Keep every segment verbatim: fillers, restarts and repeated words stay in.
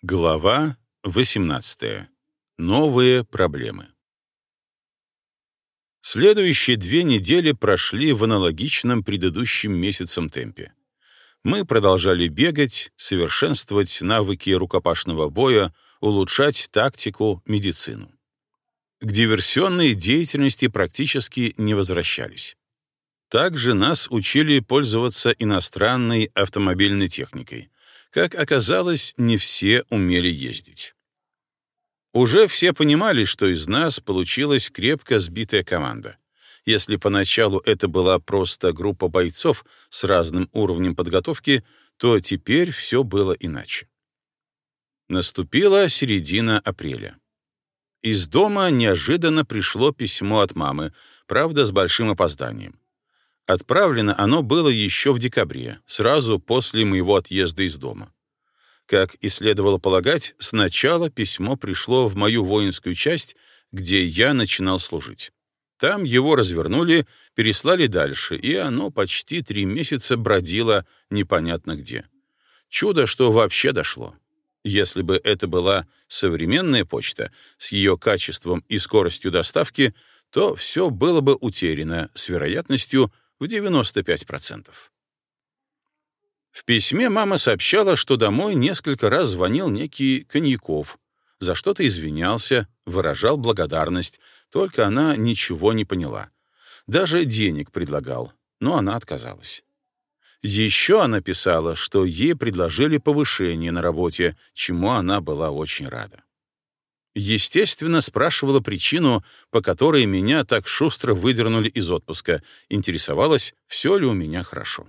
Глава восемнадцатая. Новые проблемы. Следующие две недели прошли в аналогичном предыдущим месяцам темпе. Мы продолжали бегать, совершенствовать навыки рукопашного боя, улучшать тактику, медицину. К диверсионной деятельности практически не возвращались. Также нас учили пользоваться иностранной автомобильной техникой. Как оказалось, не все умели ездить. Уже все понимали, что из нас получилась крепко сбитая команда. Если поначалу это была просто группа бойцов с разным уровнем подготовки, то теперь все было иначе. Наступила середина апреля. Из дома неожиданно пришло письмо от мамы, правда, с большим опозданием. Отправлено оно было еще в декабре, сразу после моего отъезда из дома. Как и следовало полагать, сначала письмо пришло в мою воинскую часть, где я начинал служить. Там его развернули, переслали дальше, и оно почти три месяца бродило непонятно где. Чудо, что вообще дошло. Если бы это была современная почта с ее качеством и скоростью доставки, то все было бы утеряно с вероятностью в девяносто пять процентов. В письме мама сообщала, что домой несколько раз звонил некий Коньяков, за что-то извинялся, выражал благодарность, только она ничего не поняла. Даже денег предлагал, но она отказалась. Еще она писала, что ей предложили повышение на работе, чему она была очень рада. Естественно, спрашивала причину, по которой меня так шустро выдернули из отпуска, интересовалась, все ли у меня хорошо.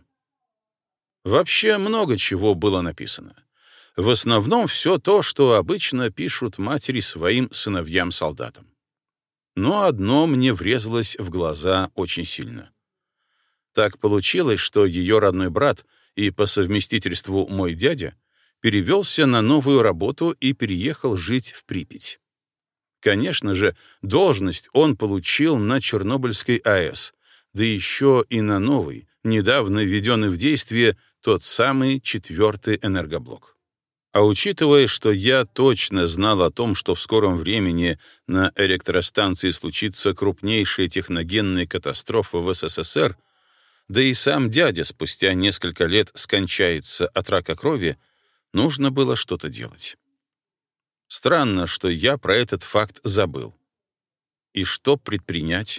Вообще много чего было написано. В основном все то, что обычно пишут матери своим сыновьям-солдатам. Но одно мне врезалось в глаза очень сильно. Так получилось, что ее родной брат и по совместительству мой дядя перевелся на новую работу и переехал жить в Припять. Конечно же, должность он получил на Чернобыльской АЭС, да еще и на новый, недавно введенный в действие, тот самый четвертый энергоблок. А учитывая, что я точно знал о том, что в скором времени на электростанции случится крупнейшая техногенная катастрофа в СССР, да и сам дядя спустя несколько лет скончается от рака крови, нужно было что-то делать. Странно, что я про этот факт забыл. И что предпринять?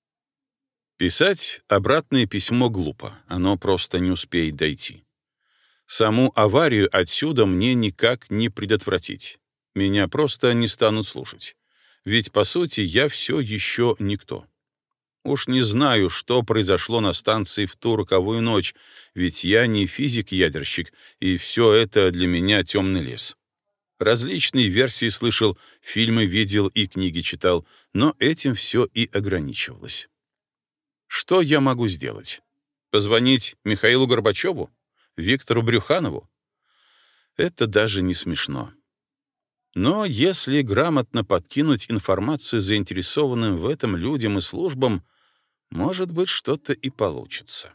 Писать обратное письмо глупо, оно просто не успеет дойти. Саму аварию отсюда мне никак не предотвратить. Меня просто не станут слушать. Ведь, по сути, я все еще никто. Уж не знаю, что произошло на станции в ту роковую ночь, ведь я не физик-ядерщик, и все это для меня темный лес. Различные версии слышал, фильмы видел и книги читал, но этим все и ограничивалось. Что я могу сделать? Позвонить Михаилу Горбачеву? Виктору Брюханову? Это даже не смешно. Но если грамотно подкинуть информацию заинтересованным в этом людям и службам, может быть, что-то и получится.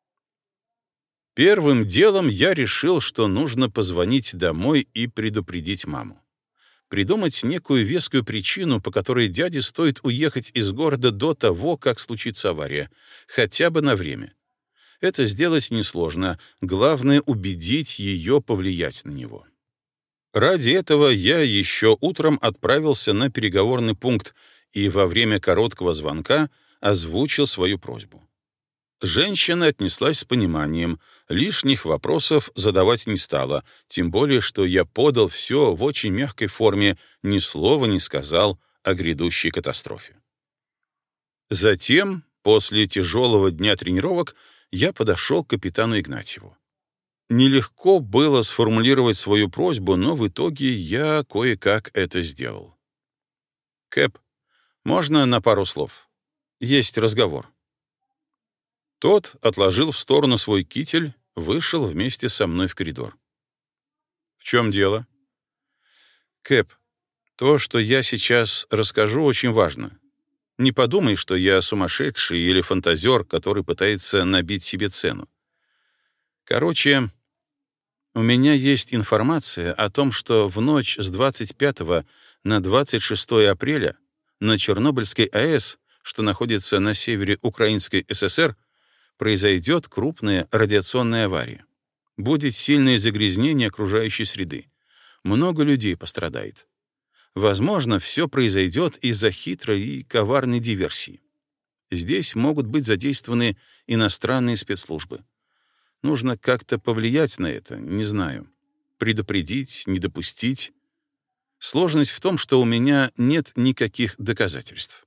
Первым делом я решил, что нужно позвонить домой и предупредить маму. Придумать некую вескую причину, по которой дяде стоит уехать из города до того, как случится авария, хотя бы на время. Это сделать несложно, главное — убедить ее повлиять на него. Ради этого я еще утром отправился на переговорный пункт и во время короткого звонка озвучил свою просьбу. Женщина отнеслась с пониманием, лишних вопросов задавать не стала, тем более, что я подал все в очень мягкой форме, ни слова не сказал о грядущей катастрофе. Затем, после тяжелого дня тренировок, я подошел к капитану Игнатьеву. Нелегко было сформулировать свою просьбу, но в итоге я кое-как это сделал. «Кэп, можно на пару слов? Есть разговор». Тот отложил в сторону свой китель, вышел вместе со мной в коридор. «В чем дело?» «Кэп, то, что я сейчас расскажу, очень важно. Не подумай, что я сумасшедший или фантазер, который пытается набить себе цену. Короче, У меня есть информация о том, что в ночь с двадцать пятого на двадцать шестое апреля на Чернобыльской АЭС, что находится на севере Украинской ССР, произойдет крупная радиационная авария. Будет сильное загрязнение окружающей среды. Много людей пострадает. Возможно, все произойдет из-за хитрой и коварной диверсии. Здесь могут быть задействованы иностранные спецслужбы. Нужно как-то повлиять на это, не знаю. Предупредить, не допустить. Сложность в том, что у меня нет никаких доказательств.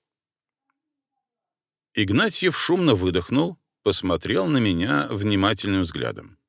Игнатьев шумно выдохнул, посмотрел на меня внимательным взглядом.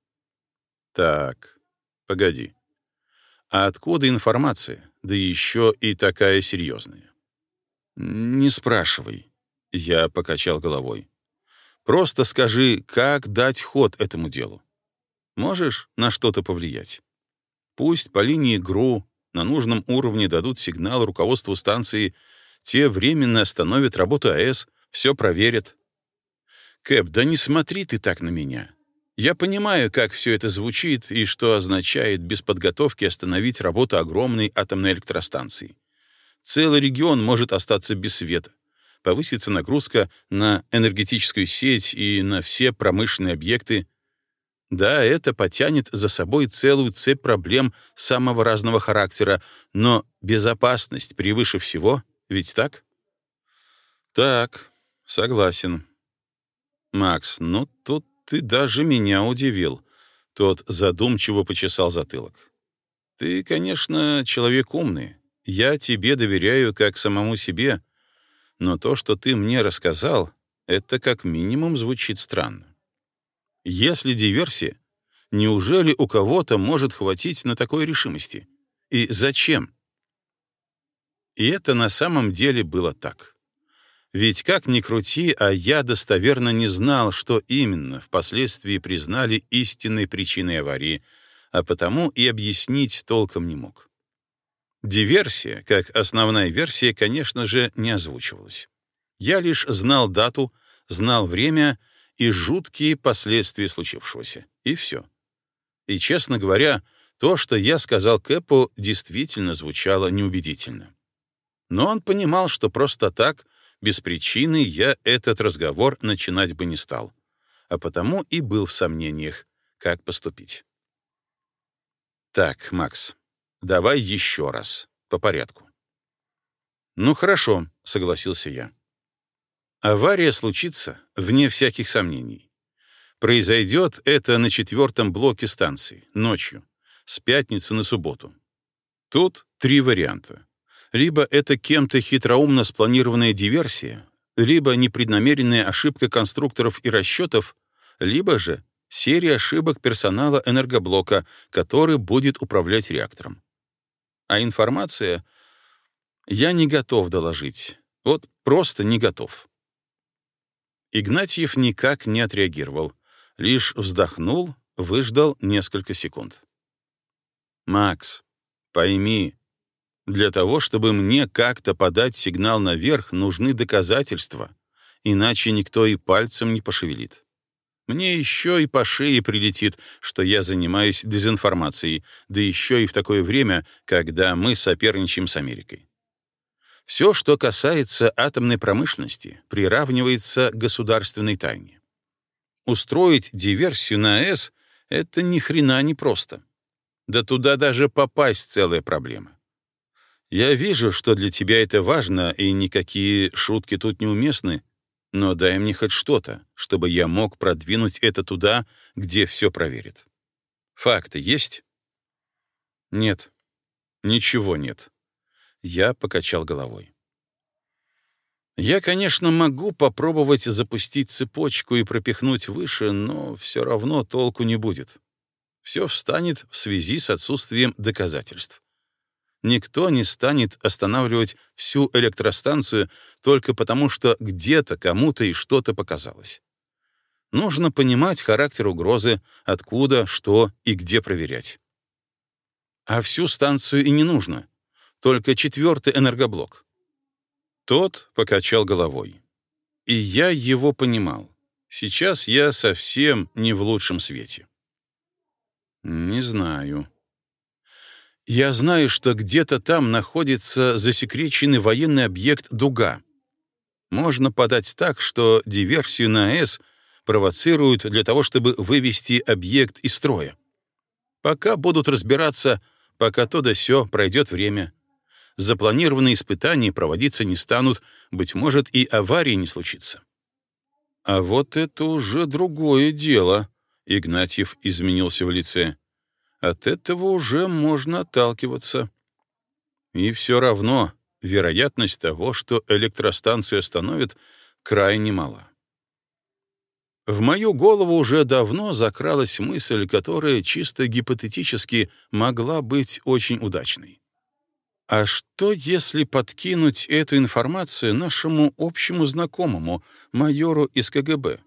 Так, погоди. А откуда информация, да еще и такая серьезная? Не спрашивай. Я покачал головой. Просто скажи, как дать ход этому делу. Можешь на что-то повлиять? Пусть по линии ГРУ на нужном уровне дадут сигнал руководству станции, те временно остановят работу АЭС, все проверят. Кэп, да не смотри ты так на меня. Я понимаю, как все это звучит и что означает без подготовки остановить работу огромной атомной электростанции. Целый регион может остаться без света. Повысится нагрузка на энергетическую сеть и на все промышленные объекты. Да, это потянет за собой целую цепь проблем самого разного характера, но безопасность превыше всего, ведь так? Так, согласен. Макс, ну тут ты даже меня удивил. Тот задумчиво почесал затылок. Ты, конечно, человек умный. Я тебе доверяю как самому себе. Но то, что ты мне рассказал, это как минимум звучит странно. Если диверсия, неужели у кого-то может хватить на такой решимости? И зачем? И это на самом деле было так. Ведь как ни крути, а я достоверно не знал, что именно впоследствии признали истинной причиной аварии, а потому и объяснить толком не мог. Диверсия, как основная версия, конечно же, не озвучивалась. Я лишь знал дату, знал время и жуткие последствия случившегося. И все. И, честно говоря, то, что я сказал Кэпу, действительно звучало неубедительно. Но он понимал, что просто так, без причины, я этот разговор начинать бы не стал. А потому и был в сомнениях, как поступить. Так, Макс, давай еще раз, по порядку. Ну хорошо, согласился я. Авария случится, вне всяких сомнений. Произойдет это на четвертом блоке станции, ночью, с пятницы на субботу. Тут три варианта. Либо это кем-то хитроумно спланированная диверсия, либо непреднамеренная ошибка конструкторов и расчетов, либо же серия ошибок персонала энергоблока, который будет управлять реактором. А информация я не готов доложить. Вот просто не готов. Игнатьев никак не отреагировал, лишь вздохнул, выждал несколько секунд. «Макс, пойми, для того, чтобы мне как-то подать сигнал наверх, нужны доказательства, иначе никто и пальцем не пошевелит. Мне еще и по шее прилетит, что я занимаюсь дезинформацией, да еще и в такое время, когда мы соперничаем с Америкой. Все, что касается атомной промышленности, приравнивается к государственной тайне. Устроить диверсию на АЭС — это ни хрена не просто. Да туда даже попасть целая проблема. Я вижу, что для тебя это важно, и никакие шутки тут неуместны, но дай мне хоть что-то, чтобы я мог продвинуть это туда, где все проверят. Факты есть? Нет. Ничего нет. Я покачал головой. Я, конечно, могу попробовать запустить цепочку и пропихнуть выше, но все равно толку не будет. Все встанет в связи с отсутствием доказательств. Никто не станет останавливать всю электростанцию только потому, что где-то кому-то и что-то показалось. Нужно понимать характер угрозы, откуда, что и где проверять. А всю станцию и не нужно. Только четвертый энергоблок. Тот покачал головой. И я его понимал. Сейчас я совсем не в лучшем свете. Не знаю. Я знаю, что где-то там находится засекреченный военный объект «Дуга». Можно подать так, что диверсию на АЭС провоцируют для того, чтобы вывести объект из строя. Пока будут разбираться, пока то да сё, пройдет время. Запланированные испытания проводиться не станут, быть может, и аварии не случится. А вот это уже другое дело, — Игнатьев изменился в лице. От этого уже можно отталкиваться. И все равно вероятность того, что электростанцию остановят, крайне мала. В мою голову уже давно закралась мысль, которая чисто гипотетически могла быть очень удачной. А что, если подкинуть эту информацию нашему общему знакомому, майору из ка гэ бэ?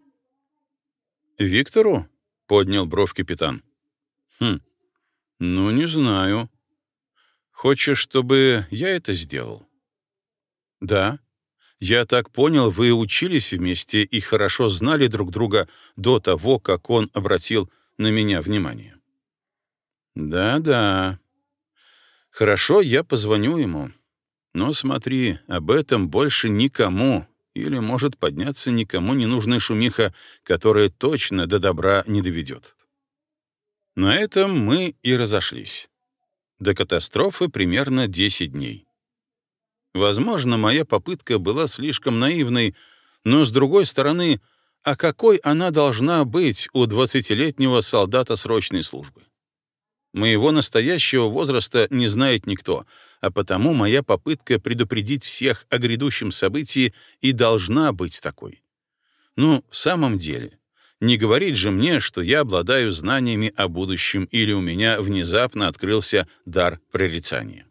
«Виктору?» — поднял бровь капитан. «Хм, ну, не знаю. Хочешь, чтобы я это сделал?» «Да. Я так понял, вы учились вместе и хорошо знали друг друга до того, как он обратил на меня внимание». «Да-да. Хорошо, я позвоню ему. Но смотри, об этом больше никому, или может подняться никому ненужная шумиха, которая точно до добра не доведет». На этом мы и разошлись. До катастрофы примерно десять дней. Возможно, моя попытка была слишком наивной, но, с другой стороны, а какой она должна быть у двадцатилетнего солдата срочной службы? Моего настоящего возраста не знает никто, а потому моя попытка предупредить всех о грядущем событии и должна быть такой. Ну, в самом деле, не говорить же мне, что я обладаю знаниями о будущем или у меня внезапно открылся дар прорицания.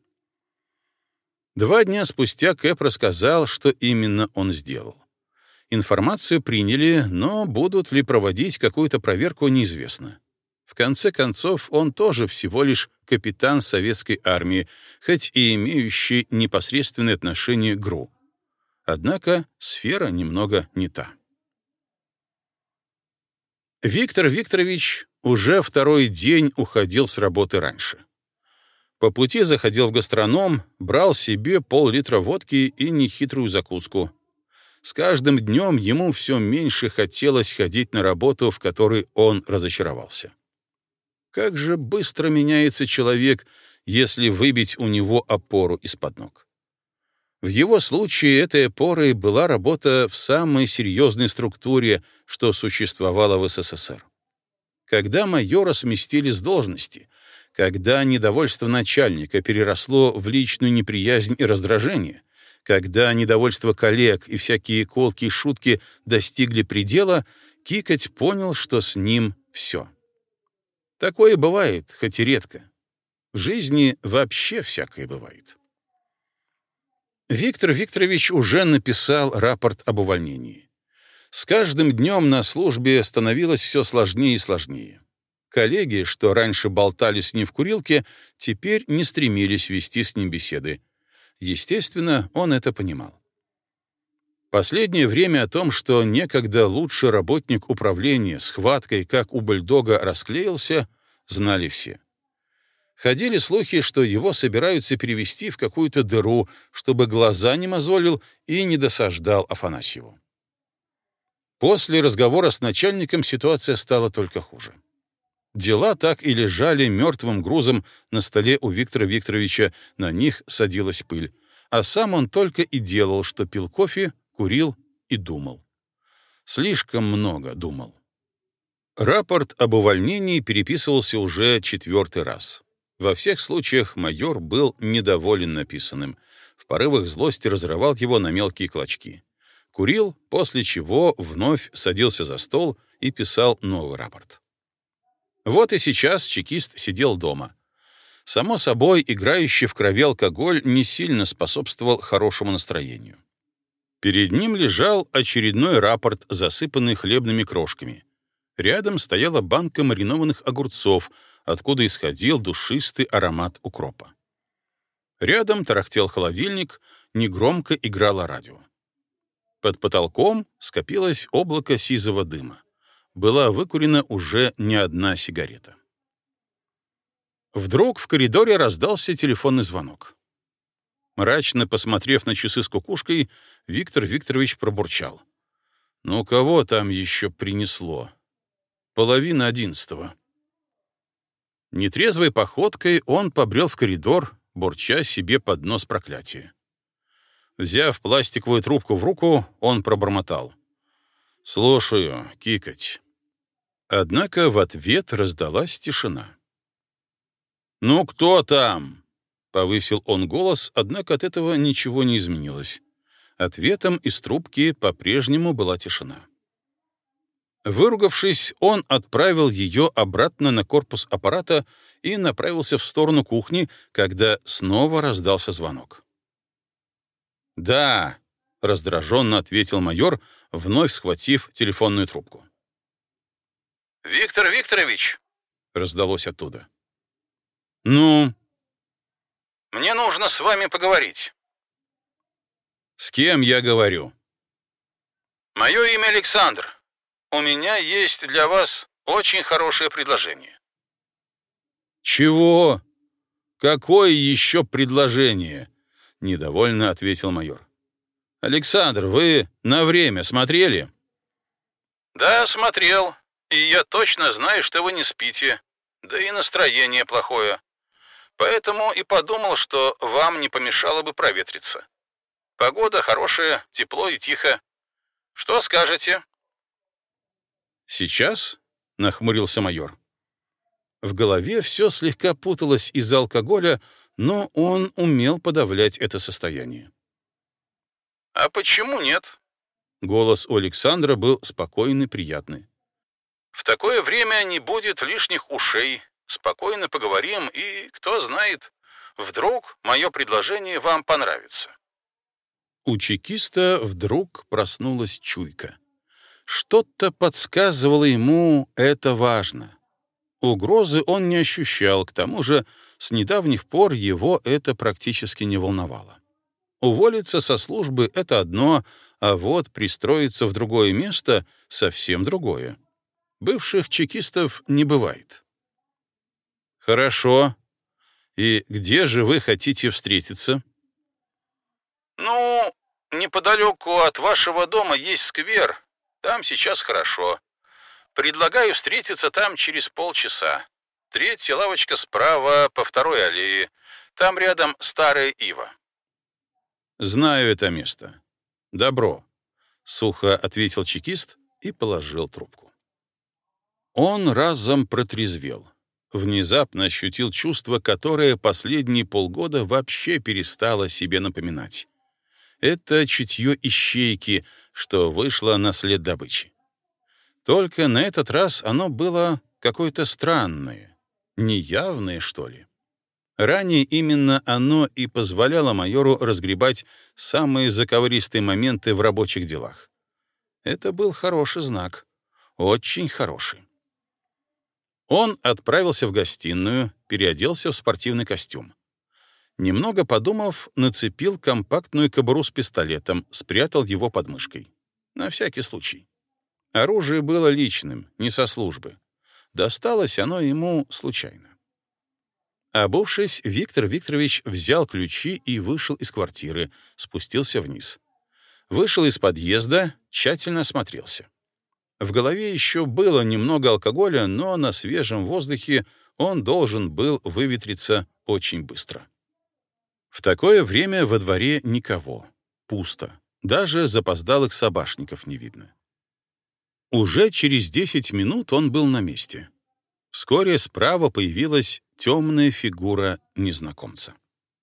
Два дня спустя Кэп рассказал, что именно он сделал. Информацию приняли, но будут ли проводить какую-то проверку, неизвестно. В конце концов, он тоже всего лишь капитан советской армии, хоть и имеющий непосредственное отношение к ГРУ. Однако сфера немного не та. Виктор Викторович уже второй день уходил с работы раньше. По пути заходил в гастроном, брал себе пол-литра водки и нехитрую закуску. С каждым днем ему все меньше хотелось ходить на работу, в которой он разочаровался. Как же быстро меняется человек, если выбить у него опору из-под ног. В его случае этой опорой была работа в самой серьезной структуре, что существовало в эс эс эс эр. Когда майора сместили с должности, когда недовольство начальника переросло в личную неприязнь и раздражение, когда недовольство коллег и всякие колкие шутки достигли предела, Кикоть понял, что с ним все. Такое бывает, хоть и редко. В жизни вообще всякое бывает. Виктор Викторович уже написал рапорт об увольнении. С каждым днем на службе становилось все сложнее и сложнее. Коллеги, что раньше болтали с ним в курилке, теперь не стремились вести с ним беседы. Естественно, он это понимал. Последнее время о том, что некогда лучший работник управления с хваткой, как у бульдога, расклеился, знали все. Ходили слухи, что его собираются перевести в какую-то дыру, чтобы глаза не мозолил и не досаждал Афанасьеву. После разговора с начальником ситуация стала только хуже. Дела так и лежали мертвым грузом на столе у Виктора Викторовича, на них садилась пыль, а сам он только и делал, что пил кофе, курил и думал. Слишком много думал. Рапорт об увольнении переписывался уже четвертый раз. Во всех случаях майор был недоволен написанным, в порывах злости разрывал его на мелкие клочки. Курил, после чего вновь садился за стол и писал новый рапорт. Вот и сейчас чекист сидел дома. Само собой, играющий в крови алкоголь не сильно способствовал хорошему настроению. Перед ним лежал очередной рапорт, засыпанный хлебными крошками. Рядом стояла банка маринованных огурцов, откуда исходил душистый аромат укропа. Рядом тарахтел холодильник, негромко играло радио. Под потолком скопилось облако сизого дыма. Была выкурена уже не одна сигарета. Вдруг в коридоре раздался телефонный звонок. Мрачно посмотрев на часы с кукушкой, Виктор Викторович пробурчал: «Ну, кого там еще принесло? Половина одиннадцатого». Нетрезвой походкой он побрел в коридор, бурча себе под нос проклятие. Взяв пластиковую трубку в руку, он пробормотал: «Слушаю, кикать». Однако в ответ раздалась тишина. «Ну, кто там?» — повысил он голос, однако от этого ничего не изменилось. Ответом из трубки по-прежнему была тишина. Выругавшись, он отправил ее обратно на корпус аппарата и направился в сторону кухни, когда снова раздался звонок. «Да», — раздраженно ответил майор, вновь схватив телефонную трубку. «Виктор Викторович!» — раздалось оттуда. «Ну?» «Мне нужно с вами поговорить». «С кем я говорю?» «Мое имя Александр. У меня есть для вас очень хорошее предложение». «Чего? Какое еще предложение?» — недовольно ответил майор. «Александр, вы на время смотрели?» «Да, смотрел. И я точно знаю, что вы не спите. Да и настроение плохое. Поэтому и подумал, что вам не помешало бы проветриться. Погода хорошая, тепло и тихо. Что скажете?» «Сейчас?» — нахмурился майор. В голове все слегка путалось из-за алкоголя, но он умел подавлять это состояние. «А почему нет?» Голос у Александра был спокойный, приятный. «В такое время не будет лишних ушей. Спокойно поговорим, и, кто знает, вдруг мое предложение вам понравится». У чекиста вдруг проснулась чуйка. Что-то подсказывало ему, это важно. Угрозы он не ощущал, к тому же с недавних пор его это практически не волновало. Уволиться со службы — это одно, а вот пристроиться в другое место — совсем другое. Бывших чекистов не бывает. «Хорошо. И где же вы хотите встретиться?» «Ну, неподалеку от вашего дома есть сквер. Там сейчас хорошо. Предлагаю встретиться там через полчаса. Третья лавочка справа по второй аллее. Там рядом старая ива». «Знаю это место. Добро», — сухо ответил чекист и положил трубку. Он разом протрезвел. Внезапно ощутил чувство, которое последние полгода вообще перестало себе напоминать. Это чутье ищейки, что вышло на след добычи. Только на этот раз оно было какое-то странное, неявное, что ли. Ранее именно оно и позволяло майору разгребать самые заковыристые моменты в рабочих делах. Это был хороший знак, очень хороший. Он отправился в гостиную, переоделся в спортивный костюм. Немного подумав, нацепил компактную кобуру с пистолетом, спрятал его под мышкой. На всякий случай. Оружие было личным, не со службы. Досталось оно ему случайно. Обувшись, Виктор Викторович взял ключи и вышел из квартиры, спустился вниз. Вышел из подъезда, тщательно осмотрелся. В голове еще было немного алкоголя, но на свежем воздухе он должен был выветриться очень быстро. В такое время во дворе никого. Пусто. Даже запоздалых собашников не видно. Уже через десять минут он был на месте. Вскоре справа появилась темная фигура незнакомца.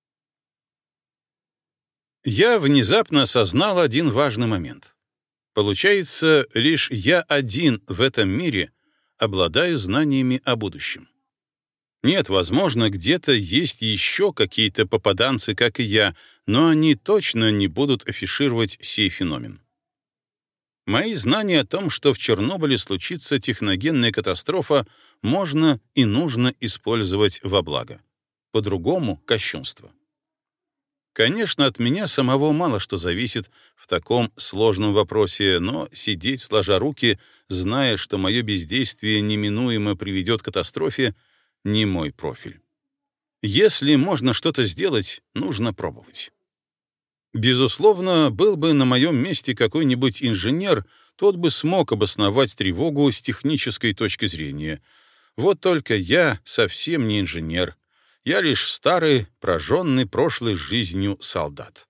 Я внезапно осознал один важный момент. Получается, лишь я один в этом мире обладаю знаниями о будущем. Нет, возможно, где-то есть еще какие-то попаданцы, как и я, но они точно не будут афишировать сей феномен. Мои знания о том, что в Чернобыле случится техногенная катастрофа, можно и нужно использовать во благо. По-другому — кощунство. Конечно, от меня самого мало что зависит в таком сложном вопросе, но сидеть сложа руки, зная, что мое бездействие неминуемо приведет к катастрофе, не мой профиль. Если можно что-то сделать, нужно пробовать. Безусловно, был бы на моем месте какой-нибудь инженер, тот бы смог обосновать тревогу с технической точки зрения. Вот только я совсем не инженер. Я лишь старый, прожженный прошлой жизнью солдат.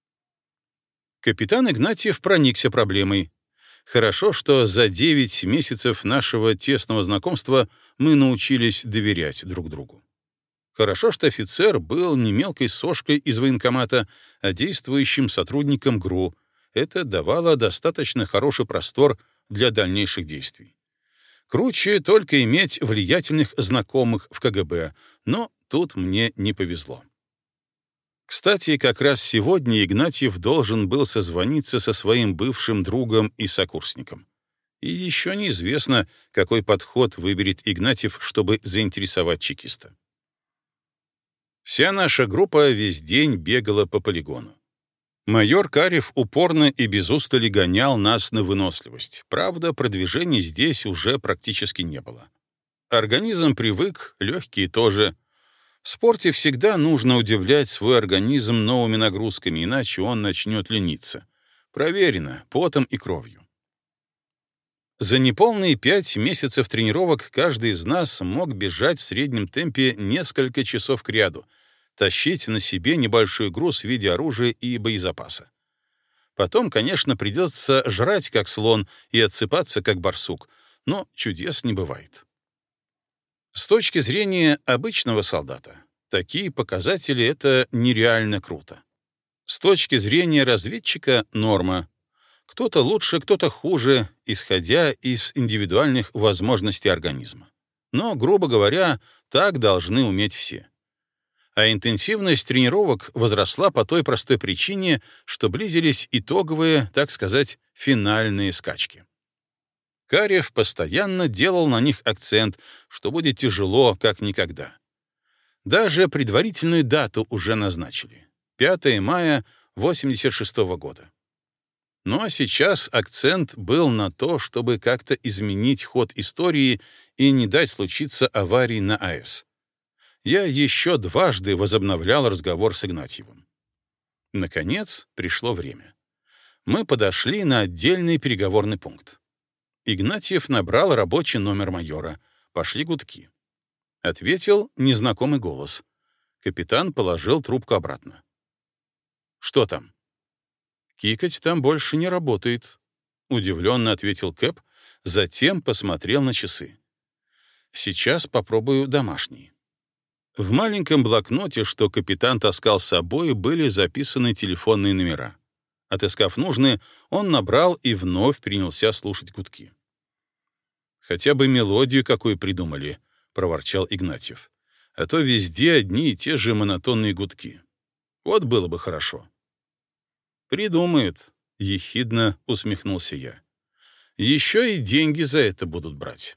Капитан Игнатьев проникся проблемой. Хорошо, что за девять месяцев нашего тесного знакомства мы научились доверять друг другу. Хорошо, что офицер был не мелкой сошкой из военкомата, а действующим сотрудником ГРУ. Это давало достаточно хороший простор для дальнейших действий. Круче только иметь влиятельных знакомых в ка гэ бэ, но тут мне не повезло. Кстати, как раз сегодня Игнатьев должен был созвониться со своим бывшим другом и сокурсником. И еще неизвестно, какой подход выберет Игнатьев, чтобы заинтересовать чекиста. Вся наша группа весь день бегала по полигону. Майор Карев упорно и без устали гонял нас на выносливость. Правда, продвижения здесь уже практически не было. Организм привык, легкие тоже. В спорте всегда нужно удивлять свой организм новыми нагрузками, иначе он начнет лениться. Проверено, потом и кровью. За неполные пять месяцев тренировок каждый из нас мог бежать в среднем темпе несколько часов кряду, тащить на себе небольшой груз в виде оружия и боезапаса. Потом, конечно, придется жрать как слон и отсыпаться как барсук, но чудес не бывает. С точки зрения обычного солдата, такие показатели — это нереально круто. С точки зрения разведчика — норма. Кто-то лучше, кто-то хуже, исходя из индивидуальных возможностей организма. Но, грубо говоря, так должны уметь все. А интенсивность тренировок возросла по той простой причине, что близились итоговые, так сказать, финальные скачки. Карев постоянно делал на них акцент, что будет тяжело, как никогда. Даже предварительную дату уже назначили — пятое мая восемьдесят шестого года. Ну а сейчас акцент был на то, чтобы как-то изменить ход истории и не дать случиться аварии на а э с. Я еще дважды возобновлял разговор с Игнатьевым. Наконец, пришло время. Мы подошли на отдельный переговорный пункт. Игнатьев набрал рабочий номер майора. Пошли гудки. Ответил незнакомый голос. Капитан положил трубку обратно. «Что там?» «Кикать там больше не работает», — удивленно ответил Кэп, затем посмотрел на часы. «Сейчас попробую домашний». В маленьком блокноте, что капитан таскал с собой, были записаны телефонные номера. Отыскав нужные, он набрал и вновь принялся слушать гудки. «Хотя бы мелодию какую придумали», — проворчал Игнатьев. «А то везде одни и те же монотонные гудки. Вот было бы хорошо». «Придумают», — ехидно усмехнулся я. «Еще и деньги за это будут брать».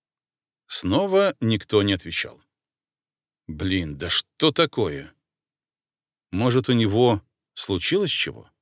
Снова никто не отвечал. «Блин, да что такое? Может, у него случилось чего?»